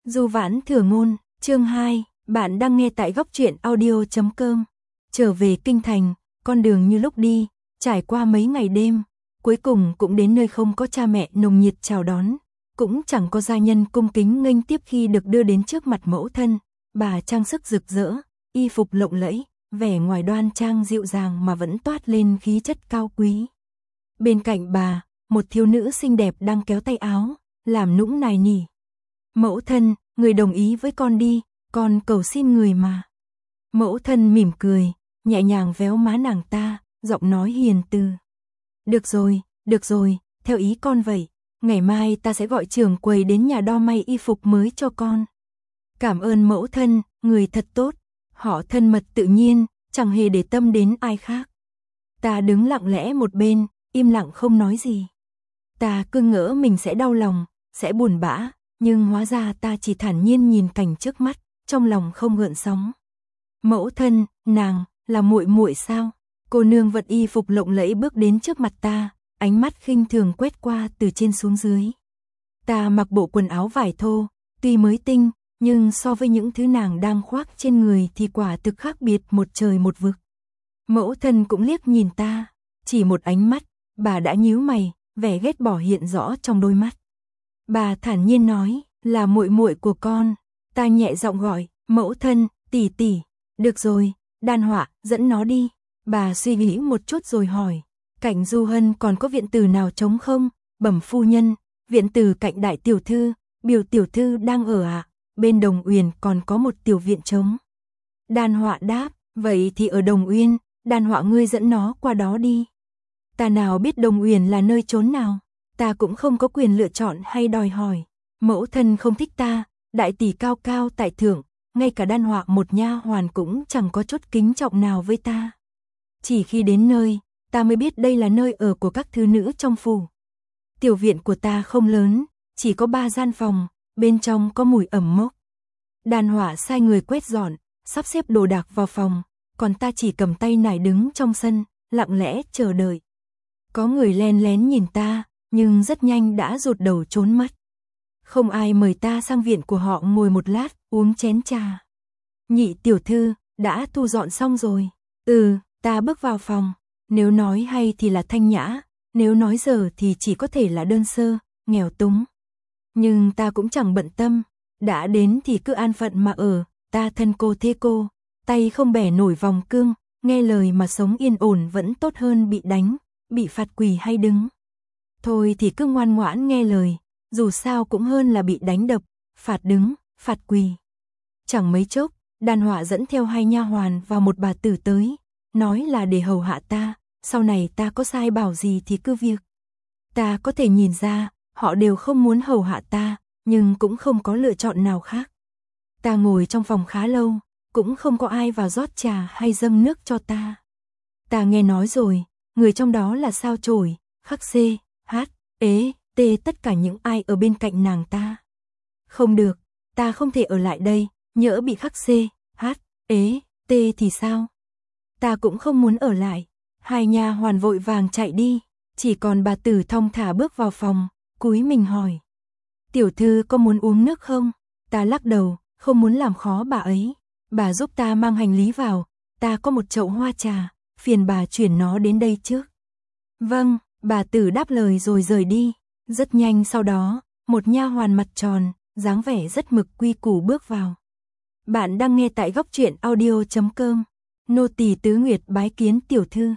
Du Vãn Thừa Ngôn, chương 2, bạn đang nghe tại góc truyện audio.com. Trở về kinh thành, con đường như lúc đi, trải qua mấy ngày đêm, cuối cùng cũng đến nơi không có cha mẹ nồng nhiệt chào đón, cũng chẳng có gia nhân cung kính nghênh tiếp khi được đưa đến trước mặt mẫu thân. Bà trang sức rực rỡ, y phục lộng lẫy, vẻ ngoài đoan trang dịu dàng mà vẫn toát lên khí chất cao quý. Bên cạnh bà, một thiếu nữ xinh đẹp đang kéo tay áo, làm nũng nài nỉ. Mẫu thân, người đồng ý với con đi, con cầu xin người mà. Mẫu thân mỉm cười, nhẹ nhàng véo má nàng ta, giọng nói hiền từ. Được rồi, theo ý con vậy, ngày mai ta sẽ gọi trưởng quầy đến nhà đo may y phục mới cho con. Cảm ơn mẫu thân, người thật tốt, họ thân mật tự nhiên, chẳng hề để tâm đến ai khác. Ta đứng lặng lẽ một bên, im lặng không nói gì. Ta cứ ngỡ mình sẽ đau lòng, sẽ buồn bã, nhưng hóa ra ta chỉ thản nhiên nhìn cảnh trước mắt, trong lòng không gợn sóng. Mẫu thân, nàng là muội muội sao? Cô nương vận y phục lộng lẫy bước đến trước mặt ta, ánh mắt khinh thường quét qua từ trên xuống dưới. Ta mặc bộ quần áo vải thô, tuy mới tinh, nhưng so với những thứ nàng đang khoác trên người thì quả thực khác biệt một trời một vực. Mẫu thân cũng liếc nhìn ta, chỉ một ánh mắt, bà đã nhíu mày, vẻ ghét bỏ hiện rõ trong đôi mắt. Bà thản nhiên nói, là muội muội của con. Ta nhẹ giọng gọi, mẫu thân, tỷ tỷ. Được rồi, Đan Họa, dẫn nó đi. Bà suy nghĩ một chút rồi hỏi, cạnh Du Hân còn có viện tử nào trống không? Bẩm phu nhân, viện tử cạnh đại tiểu thư, Biểu tiểu thư đang ở ạ. Bên Đồng Uyển còn có một tiểu viện trống. Đan Họa đáp, vậy thì ở Đồng Uyên, Đan Họa ngươi dẫn nó qua đó đi. Ta nào biết Đồng Uyển là nơi trốn nào, ta cũng không có quyền lựa chọn hay đòi hỏi. Mẫu thân không thích ta, đại tỷ cao cao tại thượng, ngay cả Đan Họa một nha hoàn cũng chẳng có chút kính trọng nào với ta. Chỉ khi đến nơi, ta mới biết đây là nơi ở của các thứ nữ trong phủ. Tiểu viện của ta không lớn, chỉ có 3 gian phòng, bên trong có mùi ẩm mốc. Đan Họa sai người quét dọn, sắp xếp đồ đạc vào phòng, còn ta chỉ cầm tay nải đứng trong sân, lặng lẽ chờ đợi. Có người len lén nhìn ta, nhưng rất nhanh đã rụt đầu trốn mất. Không ai mời ta sang viện của họ ngồi một lát, uống chén trà. Nhị tiểu thư, đã thu dọn xong rồi. Ta bước vào phòng. Nếu nói hay thì là thanh nhã, nếu nói dở thì chỉ có thể là đơn sơ, nghèo túng. Nhưng ta cũng chẳng bận tâm, đã đến thì cứ an phận mà ở. Ta thân cô thế cô, tay không bẻ nổi vòng cương, nghe lời mà sống yên ổn vẫn tốt hơn bị đánh, bị phạt quỳ hay đứng. Thôi thì cứ ngoan ngoãn nghe lời, dù sao cũng hơn là bị đánh đập, phạt đứng, phạt quỳ. Chẳng mấy chốc, Đan Họa dẫn theo 2 nha hoàn và một bà tử tới, nói là để hầu hạ ta, sau này ta có sai bảo gì thì cứ việc. Ta có thể nhìn ra, họ đều không muốn hầu hạ ta, nhưng cũng không có lựa chọn nào khác. Ta ngồi trong phòng khá lâu, cũng không có ai vào rót trà hay dâng nước cho ta. Ta nghe nói rồi, người trong đó là Sao Chổi, Khắc Xê, Hát, Ế, Tê, tất cả những ai ở bên cạnh nàng ta. Không được, ta không thể ở lại đây, nhỡ bị Khắc Xê, Hát, Ế, Tê thì sao? Ta cũng không muốn ở lại. 2 nha hoàn vội vàng chạy đi, chỉ còn bà tử thong thả bước vào phòng, cúi mình hỏi. Tiểu thư có muốn uống nước không? Ta lắc đầu, không muốn làm khó bà ấy. Bà giúp ta mang hành lý vào, ta có một chậu hoa trà, phiền bà chuyển nó đến đây trước. Vâng, bà tử đáp lời rồi rời đi. Rất nhanh sau đó, một nha hoàn mặt tròn, dáng vẻ rất mực quy củ bước vào. Bạn đang nghe tại góc truyện audio.com. Nô tỳ Tứ Nguyệt bái kiến tiểu thư.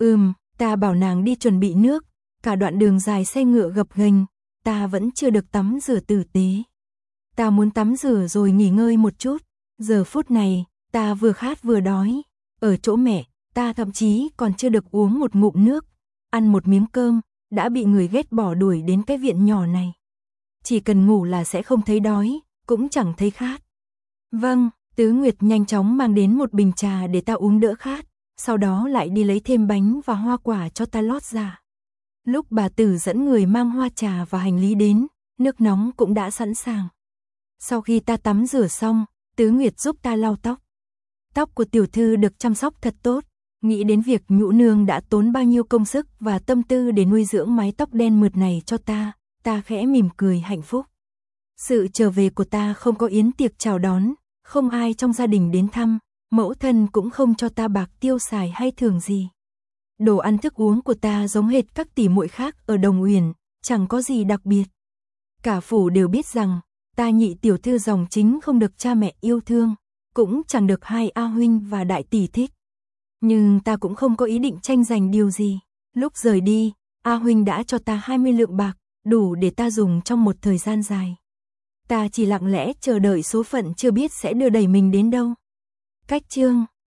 Ta bảo nàng đi chuẩn bị nước, cả đoạn đường dài xe ngựa gập ghềnh, ta vẫn chưa được tắm rửa tử tế. Ta muốn tắm rửa rồi nghỉ ngơi một chút, giờ phút này, ta vừa khát vừa đói. Ở chỗ mẹ, ta thậm chí còn chưa được uống một ngụm nước, ăn một miếng cơm, đã bị người ghét bỏ đuổi đến cái viện nhỏ này. Chỉ cần ngủ là sẽ không thấy đói, cũng chẳng thấy khát. Vâng, Tứ Nguyệt nhanh chóng mang đến một bình trà để ta uống đỡ khát, sau đó lại đi lấy thêm bánh và hoa quả cho ta lót ra. Lúc bà tử dẫn người mang hoa trà và hành lý đến, nước nóng cũng đã sẵn sàng. Sau khi ta tắm rửa xong, Tứ Nguyệt giúp ta lau tóc. Tóc của tiểu thư được chăm sóc thật tốt, nghĩ đến việc nhũ nương đã tốn bao nhiêu công sức và tâm tư để nuôi dưỡng mái tóc đen mượt này cho ta khẽ mỉm cười hạnh phúc. Sự trở về của ta không có yến tiệc chào đón, không ai trong gia đình đến thăm, mẫu thân cũng không cho ta bạc tiêu xài hay thưởng gì. Đồ ăn thức uống của ta giống hệt các tỷ muội khác ở Đồng Uyển, chẳng có gì đặc biệt. Cả phủ đều biết rằng, ta nhị tiểu thư dòng chính không được cha mẹ yêu thương, cũng chẳng được hai A huynh và đại tỷ thích. Nhưng ta cũng không có ý định tranh giành điều gì. Lúc rời đi, A huynh đã cho ta 20 lượng bạc, đủ để ta dùng trong một thời gian dài. Ta chỉ lặng lẽ chờ đợi số phận chưa biết sẽ đưa đẩy mình đến đâu. Cách chương